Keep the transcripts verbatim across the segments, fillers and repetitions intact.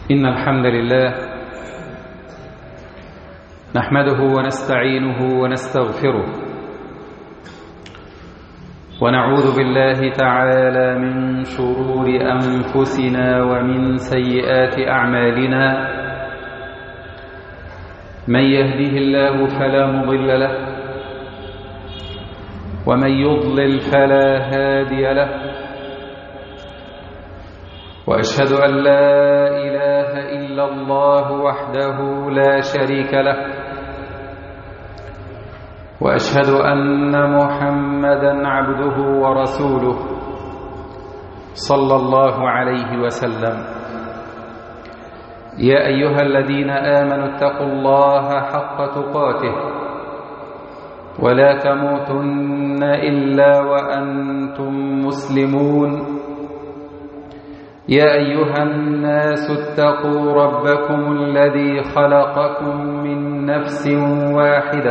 إن الحمد لله نحمده ونستعينه ونستغفره ونعوذ بالله تعالى من شرور أنفسنا ومن سيئات أعمالنا. من يهده الله فلا مضل له ومن يضلل فلا هادي له، وأشهد أن لا إله إلا الله وحده لا شريك له، وأشهد أن محمدًا عبده ورسوله صلى الله عليه وسلم. يا أيها الذين آمنوا اتقوا الله حق تقاته ولا تموتن إلا وأنتم مسلمون. يا أيها الناس اتقوا ربكم الذي خلقكم من نفس واحدة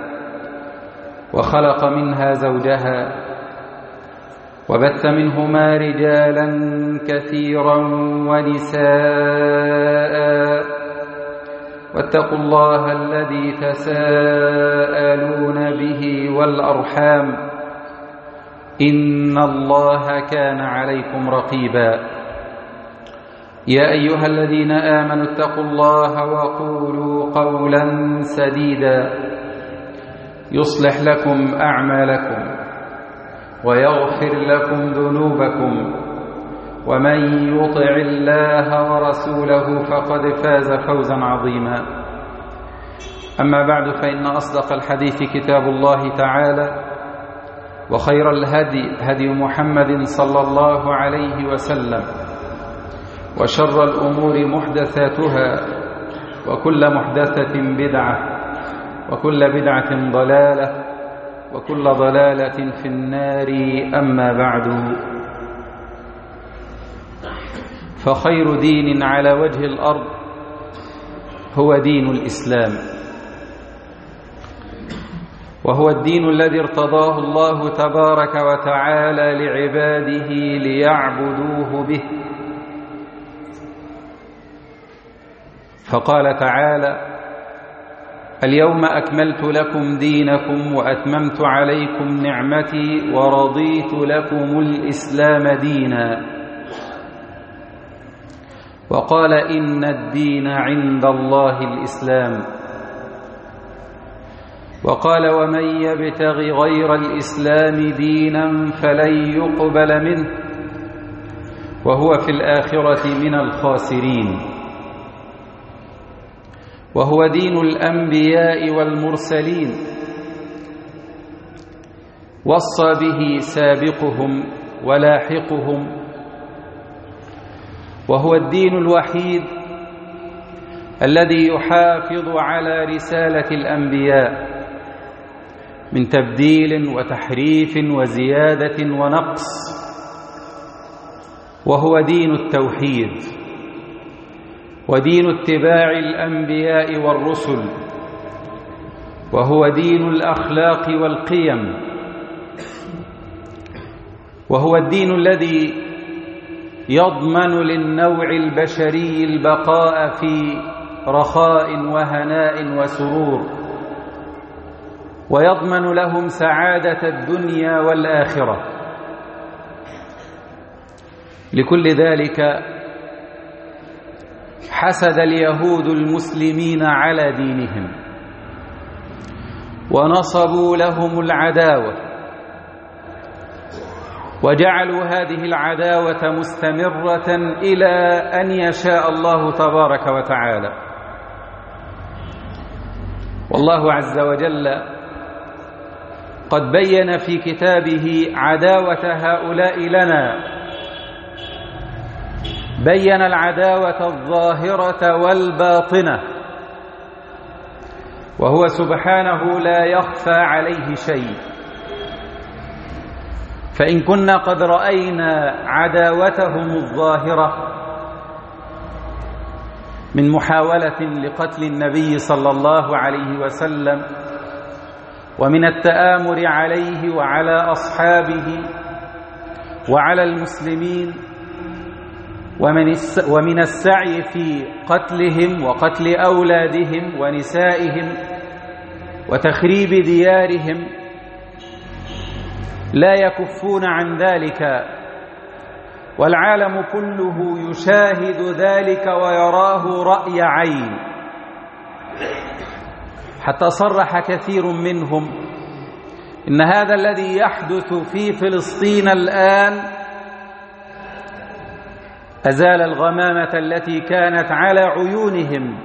وخلق منها زوجها وبث منهما رجالا كثيرا ونساء، واتقوا الله الذي تساءلون به والأرحام إن الله كان عليكم رقيبا. يا أيها الذين آمنوا اتقوا الله وقولوا قولا سديدا يصلح لكم أعمالكم ويغفر لكم ذنوبكم، ومن يطع الله ورسوله فقد فاز فوزا عظيما. أما بعد، فإن أصدق الحديث كتاب الله تعالى، وخير الهدي هدي محمد صلى الله عليه وسلم، وشر الأمور محدثاتها، وكل محدثة بدعة، وكل بدعة ضلالة، وكل ضلالة في النار. أما بعد، فخير دين على وجه الأرض هو دين الإسلام، وهو الدين الذي ارتضاه الله تبارك وتعالى لعباده ليعبدوه به. فقال تعالى: اليوم أكملت لكم دينكم وأتممت عليكم نعمتي ورضيت لكم الإسلام دينا. وقال: إن الدين عند الله الإسلام. وقال: ومن يبتغ غير الإسلام دينا فلن يقبل منه وهو في الآخرة من الخاسرين. وهو دين الأنبياء والمرسلين، وصى به سابقهم ولاحقهم. وهو الدين الوحيد الذي يحافظ على رسالة الأنبياء من تبديل وتحريف وزيادة ونقص. وهو دين التوحيد ودين اتباع الأنبياء والرسل. وهو دين الأخلاق والقيم. وهو الدين الذي يضمن للنوع البشري البقاء في رخاء وهناء وسرور، ويضمن لهم سعادة الدنيا والآخرة. لكل ذلك حسد اليهود المسلمين على دينهم، ونصبوا لهم العداوة، وجعلوا هذه العداوة مستمرة إلى أن يشاء الله تبارك وتعالى. والله عز وجل قد بين في كتابه عداوة هؤلاء لنا، بين العداوة الظاهرة والباطنة، وهو سبحانه لا يخفى عليه شيء. فإن كنا قد رأينا عداوتهم الظاهرة من محاولة لقتل النبي صلى الله عليه وسلم، ومن التآمر عليه وعلى أصحابه وعلى المسلمين، ومن السعي في قتلهم وقتل أولادهم ونسائهم وتخريب ديارهم، لا يكفون عن ذلك، والعالم كله يشاهد ذلك ويراه رأي عين، حتى صرح كثير منهم إن هذا الذي يحدث في فلسطين الآن أزال الغمامة التي كانت على عيونهم،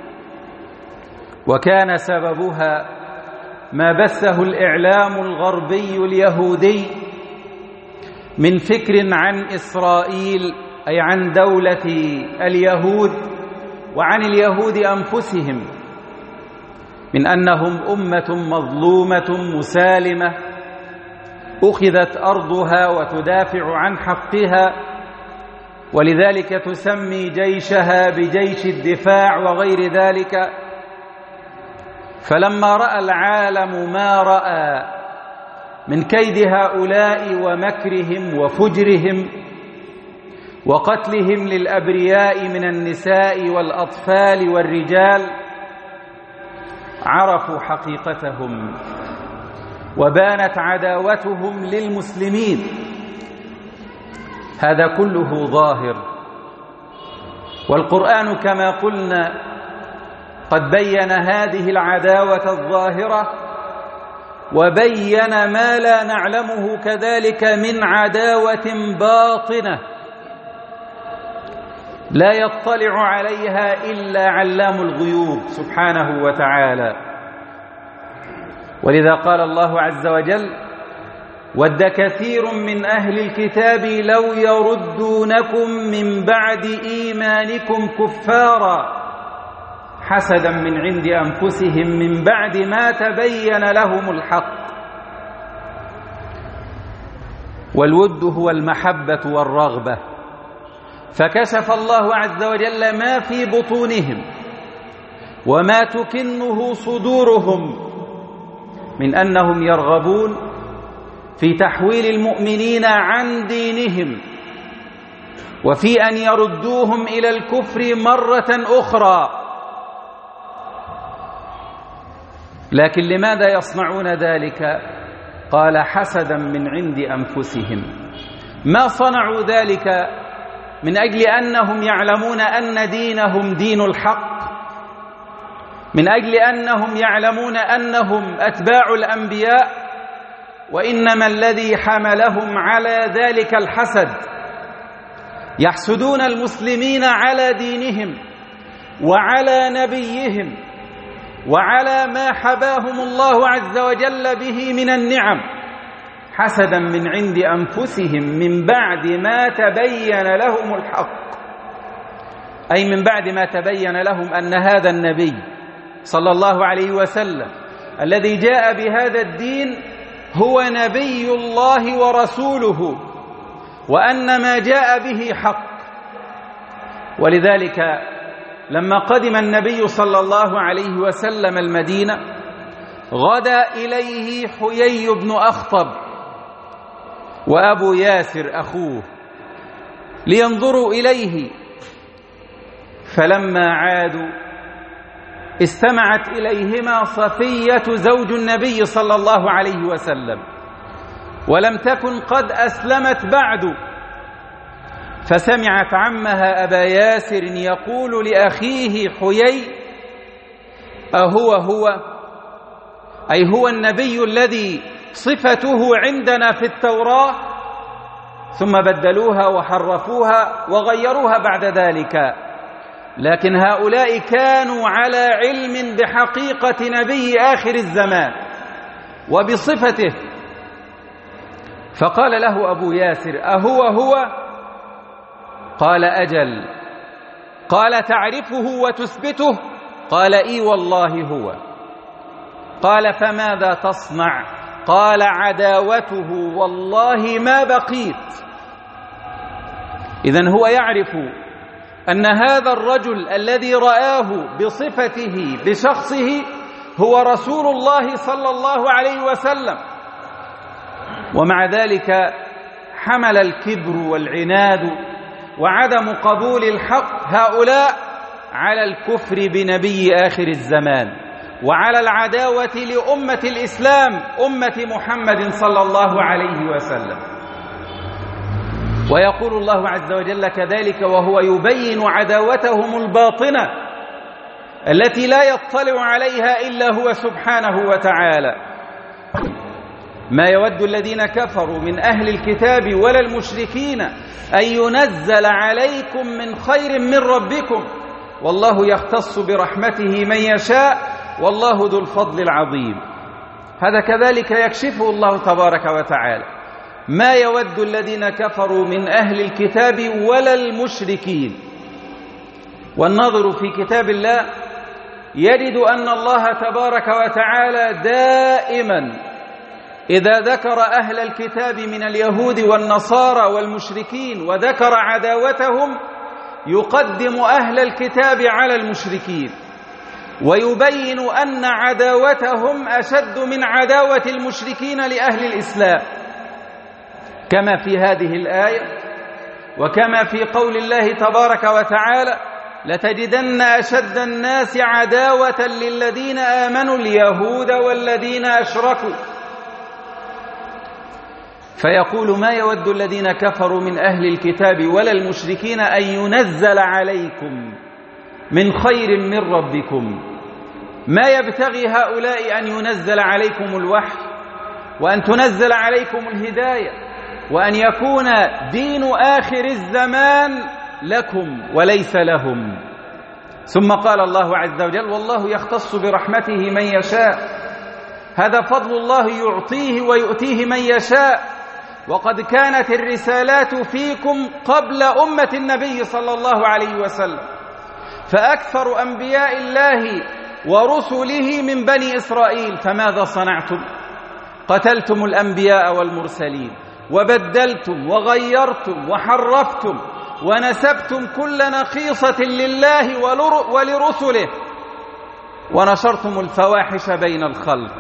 وكان سببها ما بثه الإعلام الغربي اليهودي من فكر عن إسرائيل، أي عن دولة اليهود وعن اليهود أنفسهم، من أنهم أمة مظلومة مسالمة أخذت أرضها وتدافع عن حقها، ولذلك تسمي جيشها بجيش الدفاع وغير ذلك. فلما رأى العالم ما رأى من كيد هؤلاء ومكرهم وفجرهم وقتلهم للأبرياء من النساء والأطفال والرجال، عرفوا حقيقتهم وبانت عداوتهم للمسلمين. هذا كله ظاهر، والقرآن كما قلنا قد بين هذه العداوة الظاهرة، وبين ما لا نعلمه كذلك من عداوة باطنة لا يطلع عليها إلا علام الغيوب سبحانه وتعالى. ولذا قال الله عز وجل: ود كثير من أهل الكتاب لو يردونكم من بعد إيمانكم كفارا حسدا من عند أنفسهم من بعد ما تبين لهم الحق. والود هو المحبة والرغبة، فكشف الله عز وجل ما في بطونهم وما تكنه صدورهم من أنهم يرغبون في تحويل المؤمنين عن دينهم وفي أن يردوهم إلى الكفر مرة أخرى. لكن لماذا يصنعون ذلك؟ قال: حسدا من عند أنفسهم. ما صنعوا ذلك من أجل أنهم يعلمون أن دينهم دين الحق، من أجل أنهم يعلمون أنهم أتباع الأنبياء، وإنما الذي حملهم على ذلك الحسد. يحسدون المسلمين على دينهم وعلى نبيهم وعلى ما حباهم الله عز وجل به من النعم، حسدا من عند أنفسهم من بعد ما تبين لهم الحق، أي من بعد ما تبين لهم أن هذا النبي صلى الله عليه وسلم الذي جاء بهذا الدين هو نبي الله ورسوله، وأن ما جاء به حق. ولذلك لما قدم النبي صلى الله عليه وسلم المدينة غدا إليه حيي بن أخطب وأبو ياسر أخوه لينظروا إليه، فلما عادوا استمعت إليهما صفية زوج النبي صلى الله عليه وسلم، ولم تكن قد أسلمت بعد، فسمعت عمها أبا ياسر يقول لأخيه حيي: أهو هو، أي هو النبي الذي صفته عندنا في التوراة؟ ثم بدلوها وحرفوها وغيروها بعد ذلك. لكن هؤلاء كانوا على علم بحقيقة نبي آخر الزمان وبصفته. فقال له أبو ياسر: أهو هو؟ قال: أجل. قال: تعرفه وتثبته؟ قال: إي والله هو. قال: فماذا تصنع؟ قال: عداوته والله ما بقيت. إذن هو يعرف أن هذا الرجل الذي رآه بصفته بشخصه هو رسول الله صلى الله عليه وسلم، ومع ذلك حمل الكبر والعناد وعدم قبول الحق هؤلاء على الكفر بنبي آخر الزمان وعلى العداوة لأمة الإسلام أمة محمد صلى الله عليه وسلم. ويقول الله عز وجل كذلك وهو يبين عداوتهم الباطنة التي لا يطلع عليها إلا هو سبحانه وتعالى: ما يود الذين كفروا من أهل الكتاب ولا المشركين أن ينزل عليكم من خير من ربكم والله يختص برحمته من يشاء والله ذو الفضل العظيم. هذا كذلك يكشفه الله تبارك وتعالى: ما يود الذين كفروا من أهل الكتاب ولا المشركين. والناظر في كتاب الله يجد أن الله تبارك وتعالى دائما إذا ذكر أهل الكتاب من اليهود والنصارى والمشركين وذكر عداوتهم يقدم أهل الكتاب على المشركين ويبين أن عداوتهم أشد من عداوة المشركين لأهل الإسلام، كما في هذه الآية وكما في قول الله تبارك وتعالى: لتجدن أشد الناس عداوة للذين آمنوا اليهود والذين أشركوا. فيقول: ما يود الذين كفروا من أهل الكتاب ولا المشركين أن ينزل عليكم من خير من ربكم. ما يبتغي هؤلاء أن ينزل عليكم الوحي وأن تنزل عليكم الهداية وأن يكون دين آخر الزمان لكم وليس لهم. ثم قال الله عز وجل: والله يختص برحمته من يشاء. هذا فضل الله يعطيه ويؤتيه من يشاء. وقد كانت الرسالات فيكم قبل أمة النبي صلى الله عليه وسلم، فأكثر أنبياء الله ورسله من بني إسرائيل، فماذا صنعتم؟ قتلتم الأنبياء والمرسلين وبدلتم وغيرتم وحرفتم ونسبتم كل نقيصة لله ولرسله ونشرتم الفواحش بين الخلق.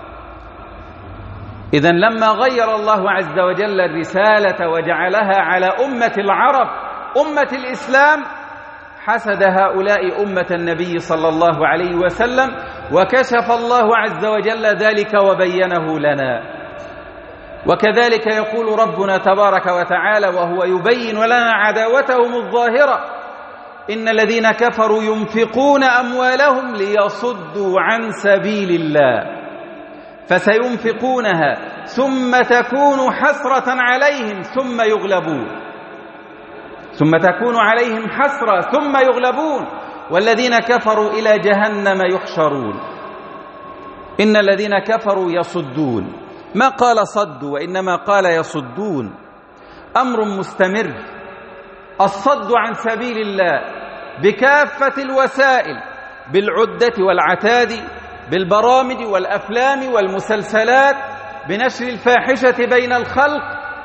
إذن لما غير الله عز وجل الرسالة وجعلها على أمة العرب أمة الإسلام حسد هؤلاء أمة النبي صلى الله عليه وسلم، وكشف الله عز وجل ذلك وبينه لنا. وكذلك يقول ربنا تبارك وتعالى وهو يبين لنا عداوتهم الظاهرة: إن الذين كفروا ينفقون أموالهم ليصدوا عن سبيل الله فسينفقونها ثم تكون حسرة عليهم ثم يغلبون ثم تكون عليهم حسرة ثم يغلبون والذين كفروا إلى جهنم يحشرون. إن الذين كفروا يصدون، ما قال صد وإنما قال يصدون، أمر مستمر. الصد عن سبيل الله بكافة الوسائل، بالعدة والعتاد، بالبرامج والأفلام والمسلسلات، بنشر الفاحشة بين الخلق.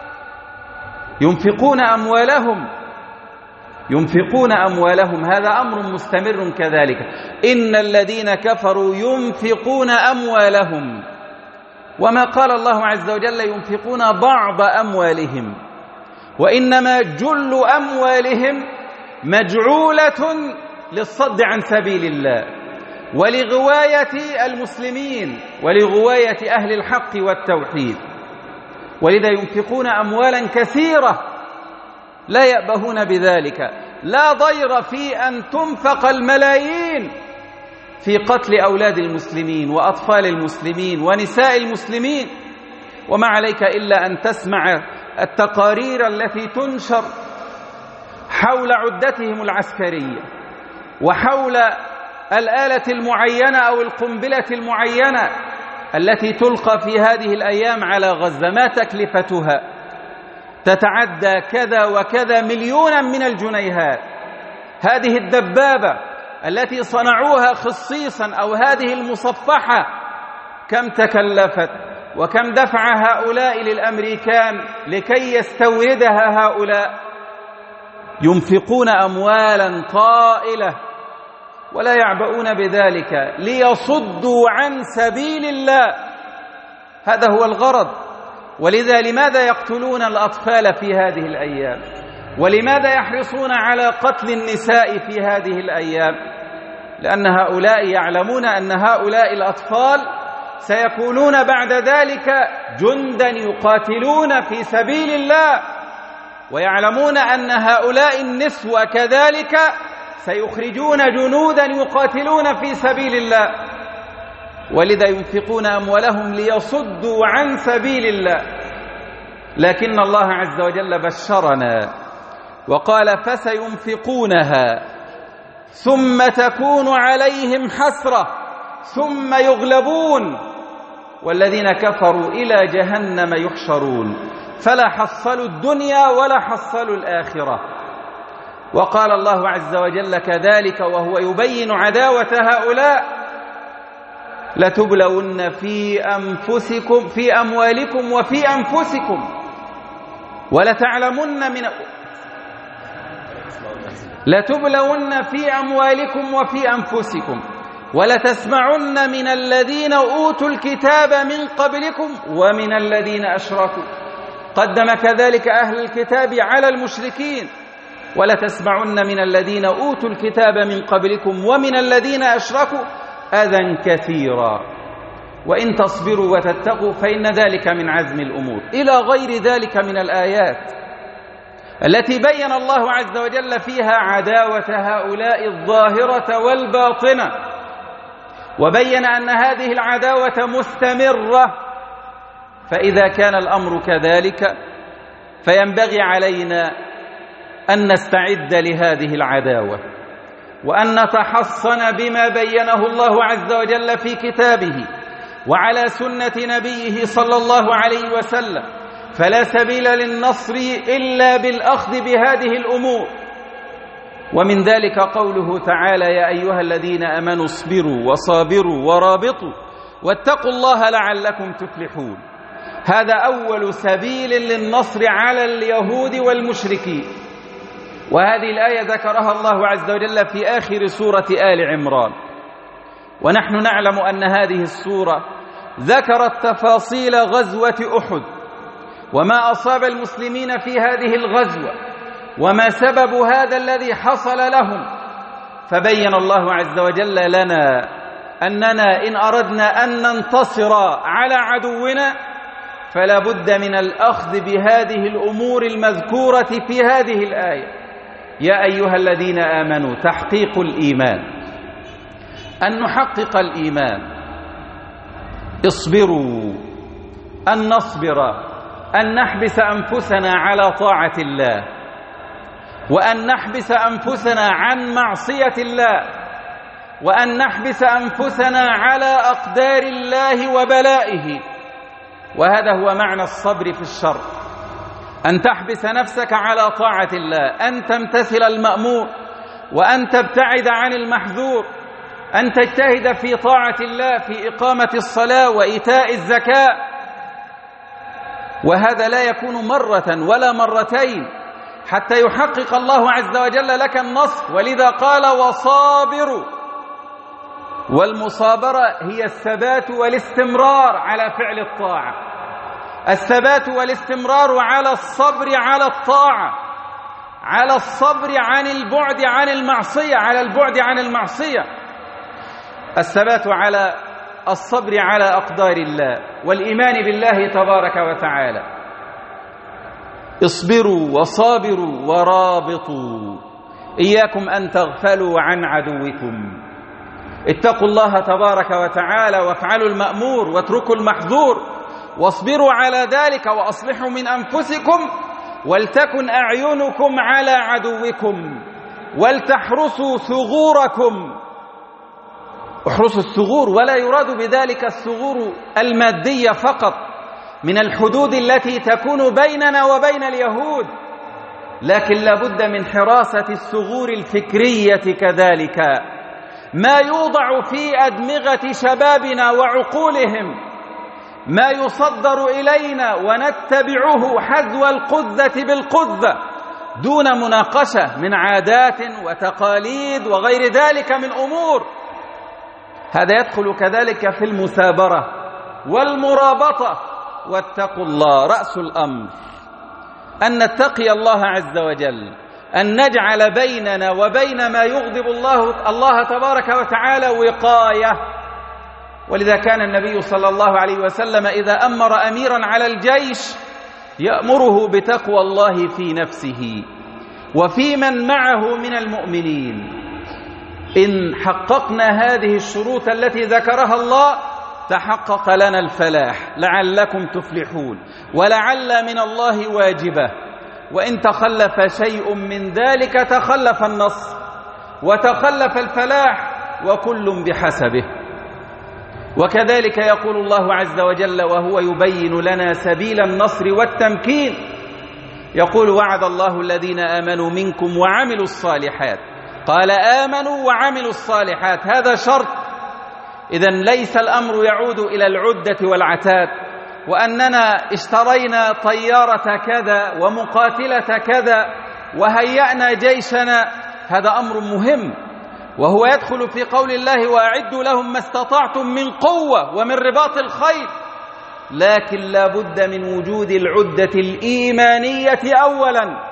ينفقون أموالهم ينفقون أموالهم هذا أمر مستمر كذلك. إن الذين كفروا ينفقون أموالهم، وما قال الله عز وجل ينفقون بعض أموالهم، وإنما جل أموالهم مجعولة للصد عن سبيل الله ولغواية المسلمين ولغواية أهل الحق والتوحيد. ولذا ينفقون أموالا كثيرة لا يأبهون بذلك. لا ضير في أن تنفق الملايين في قتل أولاد المسلمين وأطفال المسلمين ونساء المسلمين، وما عليك إلا أن تسمع التقارير التي تنشر حول عدتهم العسكرية وحول الآلة المعينة أو القنبلة المعينة التي تلقى في هذه الأيام على غزة، ما تكلفتها؟ تتعدى كذا وكذا مليونا من الجنيهات. هذه الدبابة التي صنعوها خصيصا أو هذه المصفحة كم تكلفت وكم دفع هؤلاء للأمريكان لكي يستوردها هؤلاء؟ ينفقون أموالا طائلة ولا يعبؤون بذلك ليصدوا عن سبيل الله. هذا هو الغرض. ولذا لماذا يقتلون الأطفال في هذه الأيام؟ ولماذا يحرصون على قتل النساء في هذه الأيام؟ لأن هؤلاء يعلمون أن هؤلاء الأطفال سيكونون بعد ذلك جندا يقاتلون في سبيل الله، ويعلمون أن هؤلاء النسوة كذلك سيخرجون جنودا يقاتلون في سبيل الله، ولذا ينفقون أموالهم ليصدوا عن سبيل الله. لكن الله عز وجل بشرنا وقال فسينفقونها ثم تكون عليهم حسرة ثم يغلبون والذين كفروا إلى جهنم يحشرون فلا حصلوا الدنيا ولا حصلوا الآخرة. وقال الله عز وجل كذلك وهو يبين عداوة هؤلاء لتبلون في أنفسكم في أموالكم وفي أنفسكم ولتعلمن من لتبلون في أموالكم وفي أنفسكم ولتسمعن من الذين أوتوا الكتاب من قبلكم ومن الذين أشركوا. قدم كذلك أهل الكتاب على المشركين ولتسمعن من الذين أوتوا الكتاب من قبلكم ومن الذين أشركوا أذى كثيرا وإن تصبروا وتتقوا فإن ذلك من عزم الأمور، إلى غير ذلك من الآيات التي بين الله عز وجل فيها عداوة هؤلاء الظاهرة والباطنة، وبين أن هذه العداوة مستمرة. فإذا كان الأمر كذلك فينبغي علينا أن نستعد لهذه العداوة وأن نتحصن بما بينه الله عز وجل في كتابه وعلى سنة نبيه صلى الله عليه وسلم، فلا سبيل للنصر إلا بالأخذ بهذه الأمور. ومن ذلك قوله تعالى يا أيها الذين آمنوا اصبروا وصابروا ورابطوا واتقوا الله لعلكم تفلحون. هذا أول سبيل للنصر على اليهود والمشركين، وهذه الآية ذكرها الله عز وجل في آخر سورة آل عمران. ونحن نعلم أن هذه السورة ذكرت تفاصيل غزوة أحد وما أصاب المسلمين في هذه الغزوة وما سبب هذا الذي حصل لهم، فبين الله عز وجل لنا أننا إن أردنا أن ننتصر على عدونا فلا بد من الأخذ بهذه الأمور المذكورة في هذه الآية. يا أيها الذين آمنوا تحقيق الإيمان، أن نحقق الإيمان، اصبروا، أن نصبر، أن نحبس أنفسنا على طاعة الله وأن نحبس أنفسنا عن معصية الله وأن نحبس أنفسنا على أقدار الله وبلائه. وهذا هو معنى الصبر في الشر، أن تحبس نفسك على طاعة الله، أن تمتثل المأمور وأن تبتعد عن المحذور، أن تجتهد في طاعة الله في إقامة الصلاة وإيتاء الزكاة. وهذا لا يكون مرة ولا مرتين حتى يحقق الله عز وجل لك النصر، ولذا قال وصابروا. والمصابرة هي الثبات والاستمرار على فعل الطاعة، الثبات والاستمرار على الصبر على الطاعة، على الصبر عن البعد عن المعصية، على البعد عن المعصية، الثبات على الصبر على أقدار الله والإيمان بالله تبارك وتعالى. اصبروا وصابروا ورابطوا، إياكم أن تغفلوا عن عدوكم. اتقوا الله تبارك وتعالى وافعلوا المأمور واتركوا المحظور، واصبروا على ذلك وأصلحوا من أنفسكم ولتكن أعينكم على عدوكم ولتحرسوا ثغوركم. احرسوا الثغور، ولا يراد بذلك الثغور المادية فقط من الحدود التي تكون بيننا وبين اليهود، لكن لابد من حراسة الثغور الفكرية كذلك، ما يوضع في أدمغة شبابنا وعقولهم، ما يصدر إلينا ونتبعه حذو القذة بالقذة دون مناقشة من عادات وتقاليد وغير ذلك من أمور. هذا يدخل كذلك في المثابرة والمرابطة. واتقوا الله رأس الأمر، أن نتقي الله عز وجل، أن نجعل بيننا وبين ما يغضب الله الله تبارك وتعالى وقاية. ولذا كان النبي صلى الله عليه وسلم إذا أمر أميرا على الجيش يأمره بتقوى الله في نفسه وفي من معه من المؤمنين. إن حققنا هذه الشروط التي ذكرها الله تحقق لنا الفلاح، لعلكم تفلحون، ولعل من الله واجبة. وإن تخلف شيء من ذلك تخلف النصر وتخلف الفلاح، وكل بحسبه. وكذلك يقول الله عز وجل وهو يبين لنا سبيل النصر والتمكين، يقول: وعد الله الذين آمنوا منكم وعملوا الصالحات. قال: آمنوا وعملوا الصالحات، هذا شرط. إذن ليس الأمر يعود إلى العدة والعتاد، وأننا اشترينا طيارة كذا ومقاتلة كذا وهيأنا جيشنا، هذا أمر مهم، وهو يدخل في قول الله: وأعدوا لهم ما استطعتم من قوة ومن رباط الخيل. لكن لا بد من وجود العدة الإيمانية أولا.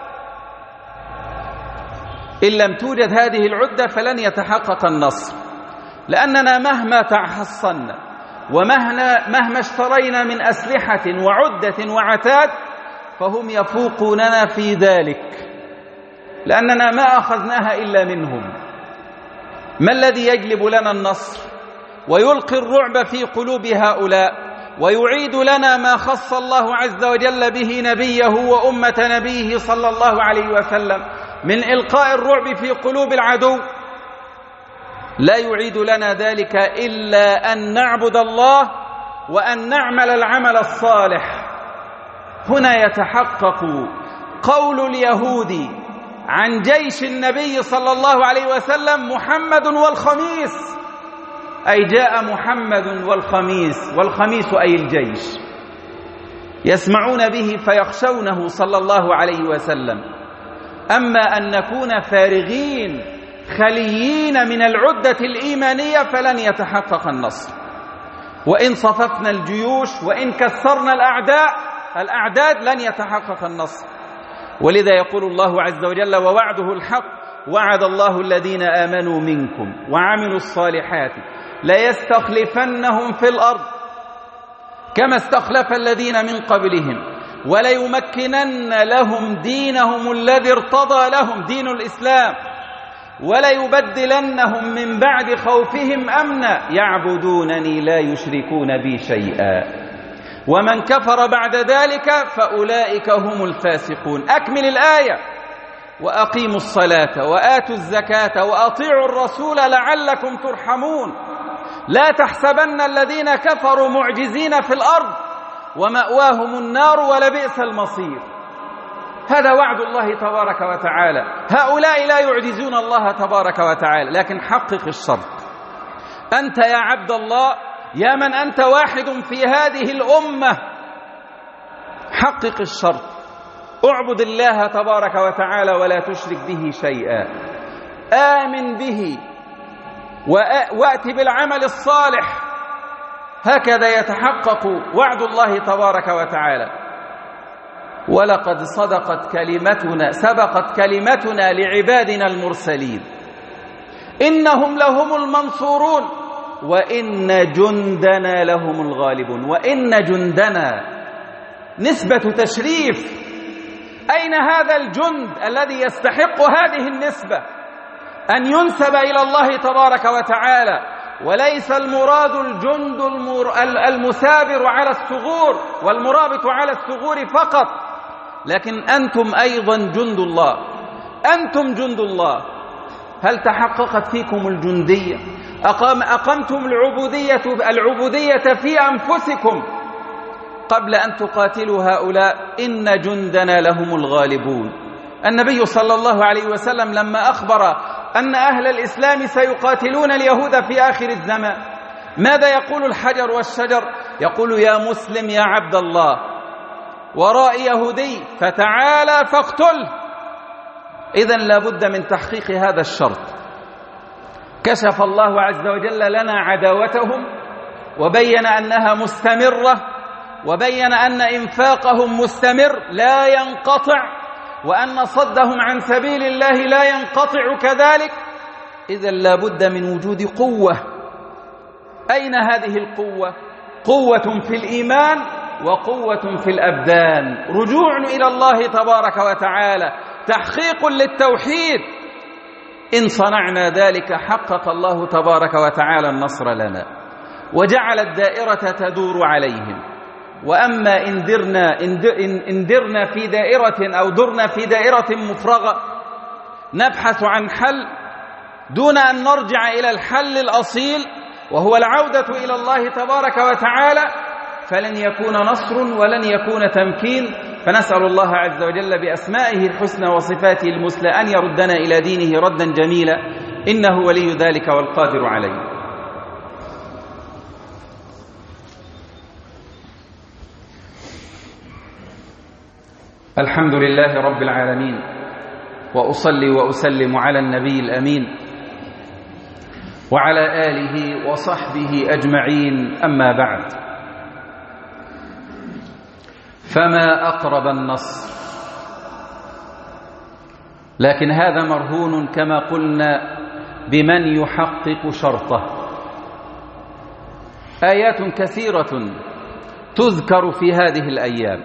إن لم توجد هذه العدة فلن يتحقق النصر، لأننا مهما تحصنا ومهما مهما اشترينا من أسلحة وعدة وعتاد فهم يفوقوننا في ذلك، لأننا ما أخذناها إلا منهم. ما الذي يجلب لنا النصر ويلقي الرعب في قلوب هؤلاء ويعيد لنا ما خص الله عز وجل به نبيه وأمة نبيه صلى الله عليه وسلم من إلقاء الرعب في قلوب العدو؟ لا يعيد لنا ذلك إلا أن نعبد الله وأن نعمل العمل الصالح. هنا يتحقق قول اليهود عن جيش النبي صلى الله عليه وسلم: محمد والخميس، أي جاء محمد والخميس، والخميس أي الجيش. يسمعون به فيخشونه صلى الله عليه وسلم. أما أن نكون فارغين خليين من العدة الإيمانية فلن يتحقق النصر. وإن صففنا الجيوش وإن كسرنا الأعداء الأعداد لن يتحقق النصر. ولذا يقول الله عز وجل: ووعده الحق، وعد الله الذين آمنوا منكم وعملوا الصالحات ليستخلفنهم في الأرض كما استخلف الذين من قبلهم وليمكنن لهم دينهم الذي ارتضى لهم، دين الإسلام، وليبدلنهم من بعد خوفهم أمنا يعبدونني لا يشركون بي شيئا ومن كفر بعد ذلك فأولئك هم الفاسقون. أكمل الآية: وأقيموا الصلاة وآتوا الزكاة وأطيعوا الرسول لعلكم ترحمون. لا تحسبن الذين كفروا معجزين في الأرض ومأواهم النار ولبئس المصير. هذا وعد الله تبارك وتعالى. هؤلاء لا يعجزون الله تبارك وتعالى، لكن حقق الشرط. أنت يا عبد الله، يا من أنت واحد في هذه الأمة، حقق الشرط، اعبد الله تبارك وتعالى ولا تشرك به شيئا، آمن به وأت بالعمل الصالح. هكذا يتحقق وعد الله تبارك وتعالى. ولقد صدقت كلمتنا سبقت كلمتنا لعبادنا المرسلين إنهم لهم المنصورون وإن جندنا لهم الغالبون. وإن جندنا نسبة تشريف. أين هذا الجند الذي يستحق هذه النسبة أن ينسب إلى الله تبارك وتعالى؟ وليس المراد الجند المثابر على الثغور والمرابط على الثغور فقط، لكن أنتم أيضا جند الله، أنتم جند الله. هل تحققت فيكم الجندية؟ أقام أقمتم العبودية العبودية في أنفسكم قبل أن تقاتلوا هؤلاء؟ إن جندنا لهم الغالبون. النبي صلى الله عليه وسلم لما أخبر أن أهل الإسلام سيقاتلون اليهود في آخر الزمان، ماذا يقول الحجر والشجر؟ يقول: يا مسلم يا عبد الله، وراء يهودي فتعالى فاقتله. إذن لا بد من تحقيق هذا الشرط. كشف الله عز وجل لنا عداوتهم وبين أنها مستمرة وبين أن إنفاقهم مستمر لا ينقطع، وأن صدهم عن سبيل الله لا ينقطع كذلك، إذن لا بد من وجود قوة. أين هذه القوة؟ قوة في الإيمان وقوة في الأبدان، رجوع إلى الله تبارك وتعالى، تحقيق للتوحيد. إن صنعنا ذلك حقق الله تبارك وتعالى النصر لنا وجعل الدائرة تدور عليهم. وأما إن درنا, إن درنا في دائرة أو درنا في دائرة مفرغة نبحث عن حل دون أن نرجع إلى الحل الأصيل وهو العودة إلى الله تبارك وتعالى، فلن يكون نصر ولن يكون تمكين. فنسأل الله عز وجل بأسمائه الحسنى وصفاته المثلى أن يردنا إلى دينه ردا جميلا، إنه ولي ذلك والقادر عليه. الحمد لله رب العالمين، وأصلي وأسلم على النبي الأمين وعلى آله وصحبه أجمعين، أما بعد، فما أقرب النصر. لكن هذا مرهون كما قلنا بمن يحقق شرطه. آيات كثيرة تذكر في هذه الأيام،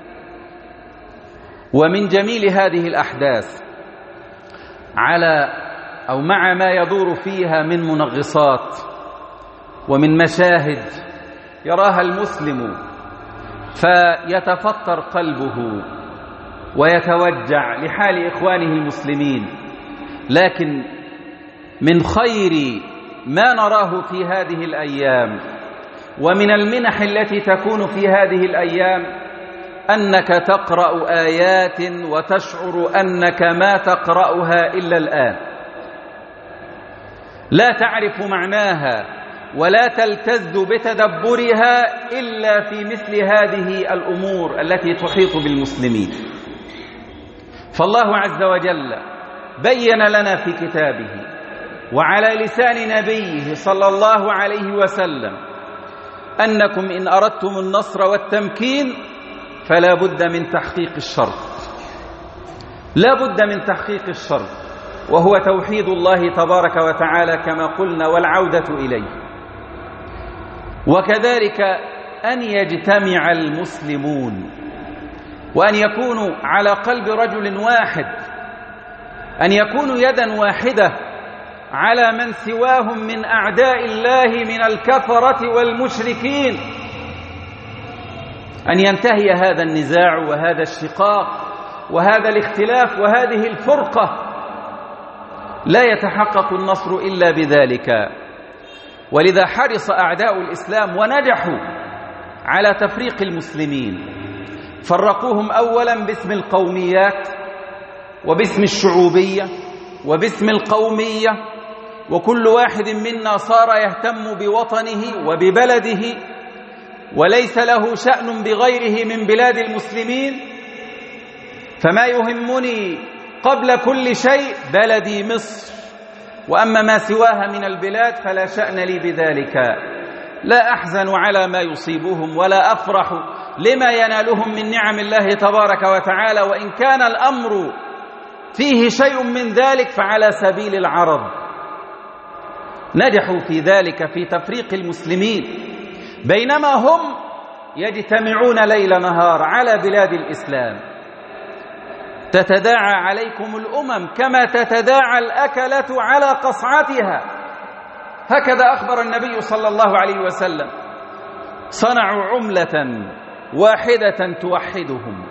ومن جميل هذه الأحداث على أو مع ما يدور فيها من منغصات ومن مشاهد يراها المسلم فيتفطر قلبه ويتوجع لحال إخوانه المسلمين. لكن من خير ما نراه في هذه الأيام ومن المنح التي تكون في هذه الأيام أنك تقرأ آيات وتشعر أنك ما تقرأها إلا الآن، لا تعرف معناها ولا تلتذ بتدبرها إلا في مثل هذه الأمور التي تحيط بالمسلمين. فالله عز وجل بين لنا في كتابه وعلى لسان نبيه صلى الله عليه وسلم أنكم إن أردتم النصر والتمكين فلا بد من تحقيق الشرط، لا بد من تحقيق الشرط، وهو توحيد الله تبارك وتعالى كما قلنا والعودة إليه. وكذلك أن يجتمع المسلمون وأن يكونوا على قلب رجل واحد، أن يكونوا يدا واحدة على من سواهم من أعداء الله من الكفرة والمشركين، أن ينتهي هذا النزاع وهذا الشقاق وهذا الاختلاف وهذه الفرقة. لا يتحقق النصر إلا بذلك. ولذا حرص أعداء الإسلام ونجحوا على تفريق المسلمين، فرقوهم أولا باسم القوميات وباسم الشعوبية وباسم القومية، وكل واحد منا صار يهتم بوطنه وببلده وليس له شأن بغيره من بلاد المسلمين. فما يهمني قبل كل شيء بلدي مصر، وأما ما سواها من البلاد فلا شأن لي بذلك. لا أحزن على ما يصيبهم ولا أفرح لما ينالهم من نعم الله تبارك وتعالى، وإن كان الأمر فيه شيء من ذلك فعلى سبيل العرض. نجحوا في ذلك في تفريق المسلمين، بينما هم يجتمعون ليل نهار على بلاد الإسلام. تتداعى عليكم الأمم كما تتداعى الأكلة على قصعتها، هكذا أخبر النبي صلى الله عليه وسلم. صنعوا عملة واحدة توحدهم،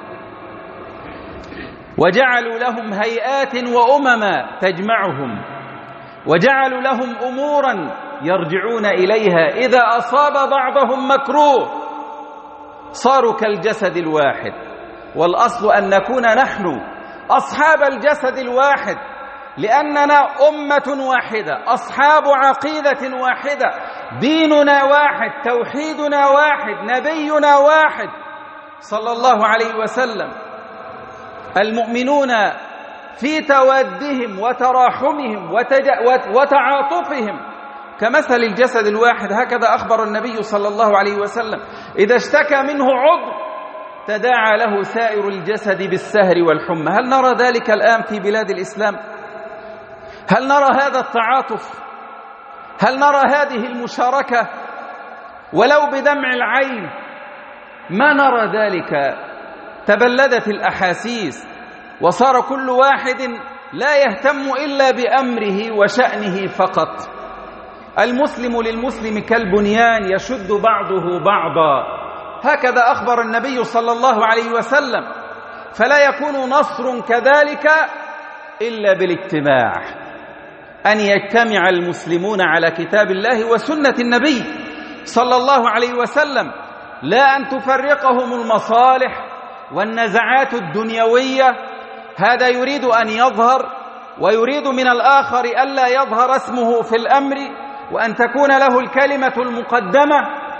وجعلوا لهم هيئات وأمما تجمعهم، وجعلوا لهم أمورا يرجعون إليها إذا أصاب بعضهم مكروه، صاروا كالجسد الواحد. والأصل أن نكون نحن أصحاب الجسد الواحد، لأننا أمة واحدة، أصحاب عقيدة واحدة، ديننا واحد، توحيدنا واحد، نبينا واحد صلى الله عليه وسلم. المؤمنون في تودهم وتراحمهم وتعاطفهم كمثل الجسد الواحد، هكذا أخبر النبي صلى الله عليه وسلم: إذا اشتكى منه عضو تداعى له سائر الجسد بالسهر والحمى. هل نرى ذلك الآن في بلاد الإسلام؟ هل نرى هذا التعاطف؟ هل نرى هذه المشاركة ولو بدمع العين؟ ما نرى ذلك. تبلدت الأحاسيس وصار كل واحد لا يهتم إلا بأمره وشأنه فقط. المسلم للمسلم كالبنيان يشد بعضه بعضا، هكذا أخبر النبي صلى الله عليه وسلم. فلا يكون نصر كذلك إلا بالاجتماع، أن يجتمع المسلمون على كتاب الله وسنة النبي صلى الله عليه وسلم، لا أن تفرقهم المصالح والنزعات الدنيوية. هذا يريد أن يظهر ويريد من الآخر ألا يظهر اسمه في الأمر، وأن تكون له الكلمة المقدمة.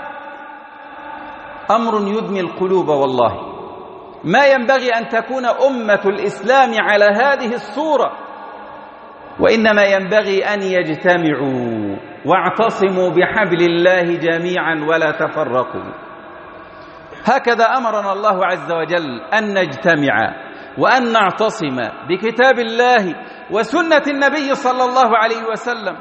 أمر يدمي القلوب والله. ما ينبغي أن تكون أمة الإسلام على هذه الصورة، وإنما ينبغي أن يجتمعوا واعتصموا بحبل الله جميعا ولا تفرقوا. هكذا أمرنا الله عز وجل أن نجتمع وأن نعتصم بكتاب الله وسنة النبي صلى الله عليه وسلم.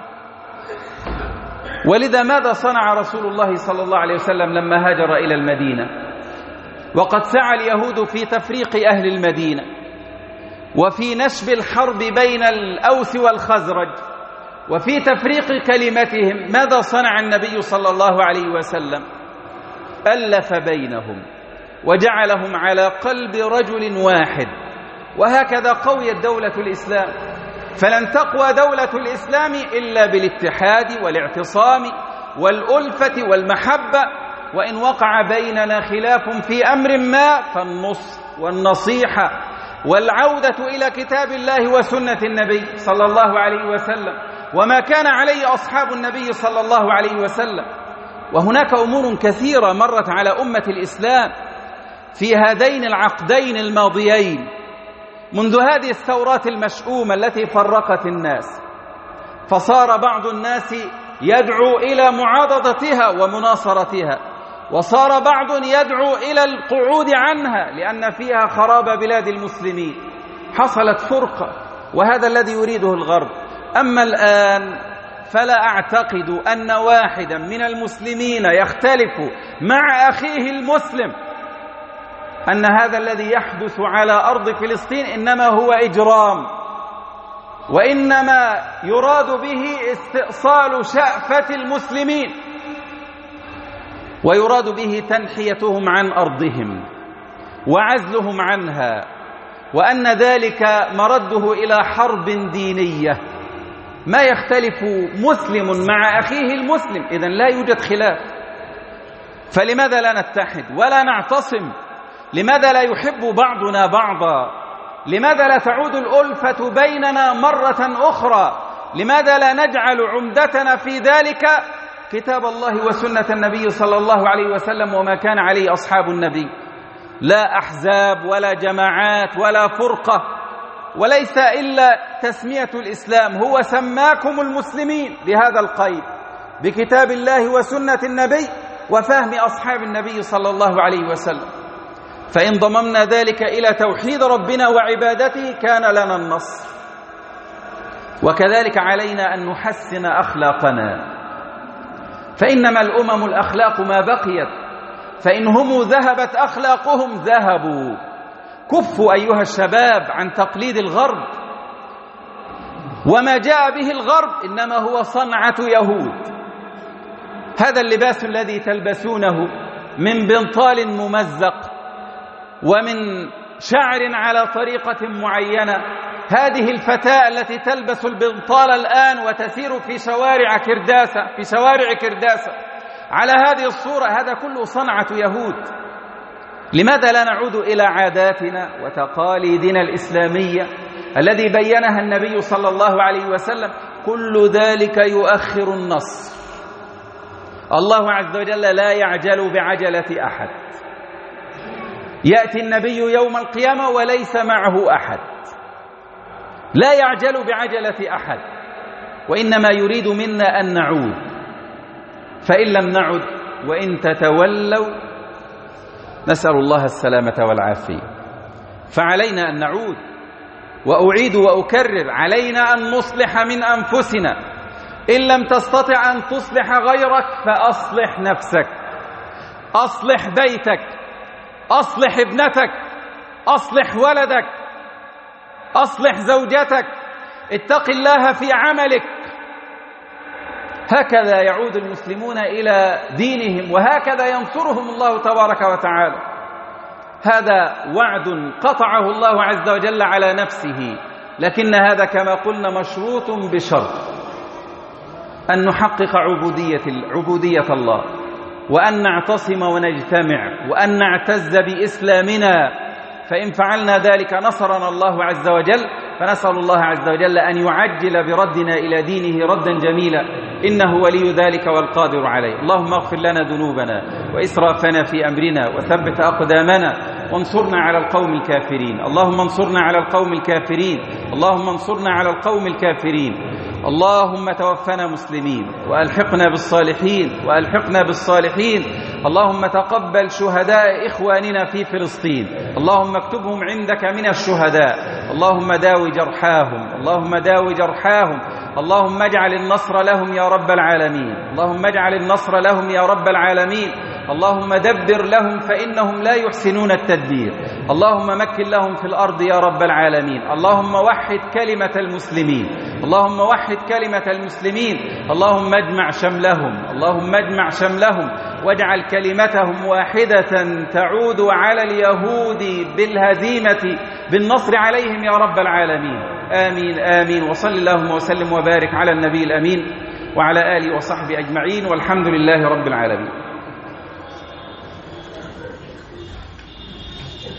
ولذا ماذا صنع رسول الله صلى الله عليه وسلم لما هاجر إلى المدينة؟ وقد سعى اليهود في تفريق أهل المدينة وفي نشب الحرب بين الأوس والخزرج وفي تفريق كلمتهم. ماذا صنع النبي صلى الله عليه وسلم؟ ألف بينهم وجعلهم على قلب رجل واحد. وهكذا قويت دولة الإسلام. فلن تقوى دولة الإسلام إلا بالاتحاد والاعتصام والألفة والمحبة. وإن وقع بيننا خلاف في أمر ما فالنصر والنصيحة والعودة إلى كتاب الله وسنة النبي صلى الله عليه وسلم وما كان عليه أصحاب النبي صلى الله عليه وسلم. وهناك أمور كثيرة مرت على أمة الإسلام في هذين العقدين الماضيين، منذ هذه الثورات المشؤومة التي فرقت الناس، فصار بعض الناس يدعو إلى معاضدتها ومناصرتها، وصار بعض يدعو إلى القعود عنها لأن فيها خراب بلاد المسلمين. حصلت فرقة، وهذا الذي يريده الغرب. أما الآن فلا أعتقد أن واحدا من المسلمين يختلف مع أخيه المسلم أن هذا الذي يحدث على أرض فلسطين إنما هو إجرام، وإنما يراد به استئصال شأفة المسلمين، ويراد به تنحيتهم عن أرضهم وعزلهم عنها، وأن ذلك مرده إلى حرب دينية. ما يختلف مسلم مع أخيه المسلم، إذن لا يوجد خلاف. فلماذا لا نتحد ولا نعتصم؟ لماذا لا يحب بعضنا بعضا؟ لماذا لا تعود الألفة بيننا مرة أخرى؟ لماذا لا نجعل عمدتنا في ذلك كتاب الله وسنة النبي صلى الله عليه وسلم وما كان عليه أصحاب النبي؟ لا أحزاب ولا جماعات ولا فرقة، وليس إلا تسمية الإسلام. هو سماكم المسلمين بهذا القيد، بكتاب الله وسنة النبي وفهم أصحاب النبي صلى الله عليه وسلم. فإن ضممنا ذلك إلى توحيد ربنا وعبادته كان لنا النصر. وكذلك علينا أن نحسن أخلاقنا، فإنما الأمم الأخلاق ما بقيت، فإن هم ذهبت أخلاقهم ذهبوا. كفوا أيها الشباب عن تقليد الغرب، وما جاء به الغرب إنما هو صنعة يهود. هذا اللباس الذي تلبسونه من بنطال ممزق ومن شعر على طريقة معينة، هذه الفتاة التي تلبس البنطال الآن وتسير في شوارع كرداسة في شوارع كرداسة على هذه الصورة، هذا كله صنعة يهود. لماذا لا نعود إلى عاداتنا وتقاليدنا الإسلامية الذي بينها النبي صلى الله عليه وسلم؟ كل ذلك يؤخر النصر. الله عز وجل لا يعجل بعجلة أحد. يأتي النبي يوم القيامة وليس معه أحد، لا يعجل بعجلة أحد، وإنما يريد منا أن نعود فإن لم نعد وإن تتولوا نسأل الله السلامة والعافية. فعلينا أن نعود، وأعيد وأكرر، علينا أن نصلح من أنفسنا. إن لم تستطع أن تصلح غيرك فأصلح نفسك، أصلح بيتك، أصلح ابنتك، أصلح ولدك، أصلح زوجتك، اتق الله في عملك. هكذا يعود المسلمون إلى دينهم، وهكذا ينصرهم الله تبارك وتعالى. هذا وعد قطعه الله عز وجل على نفسه، لكن هذا كما قلنا مشروط بشرط أن نحقق عبودية, عبودية الله، وأن نعتصم ونجتمع، وأن نعتز بإسلامنا. فإن فعلنا ذلك نصرنا الله عز وجل. فنسأل الله عز وجل أن يعجل بردنا إلى دينه ردا جميلا، إنه ولي ذلك والقادر عليه. اللهم اغفر لنا ذنوبنا وإسرافنا في أمرنا، وثبت أقدامنا، وانصرنا على القوم الكافرين. اللهم انصرنا على القوم الكافرين، اللهم انصرنا على القوم الكافرين. اللهم توفنا مسلمين، وألحقنا بالصالحين، وألحقنا بالصالحين. اللهم تقبل شهداء إخواننا في فلسطين، اللهم اكتبهم عندك من الشهداء. اللهم داوي جرحاهم، اللهم داوي جرحاهم. اللهم اجعل النصر لهم يا رب العالمين، اللهم اجعل النصر لهم يا رب العالمين. اللهم دبر لهم فإنهم لا يحسنون التدبير. اللهم مكن لهم في الأرض يا رب العالمين. اللهم وحد كلمة المسلمين، اللهم وحد كلمة المسلمين. اللهم اجمع شملهم، اللهم اجمع شملهم، واجعل كلمتهم واحدة تعود على اليهود بالهزيمة بالنصر عليهم يا رب العالمين. آمين آمين. وصل اللهم وسلم وبارك على النبي الأمين وعلى آله وصحبه أجمعين، والحمد لله رب العالمين.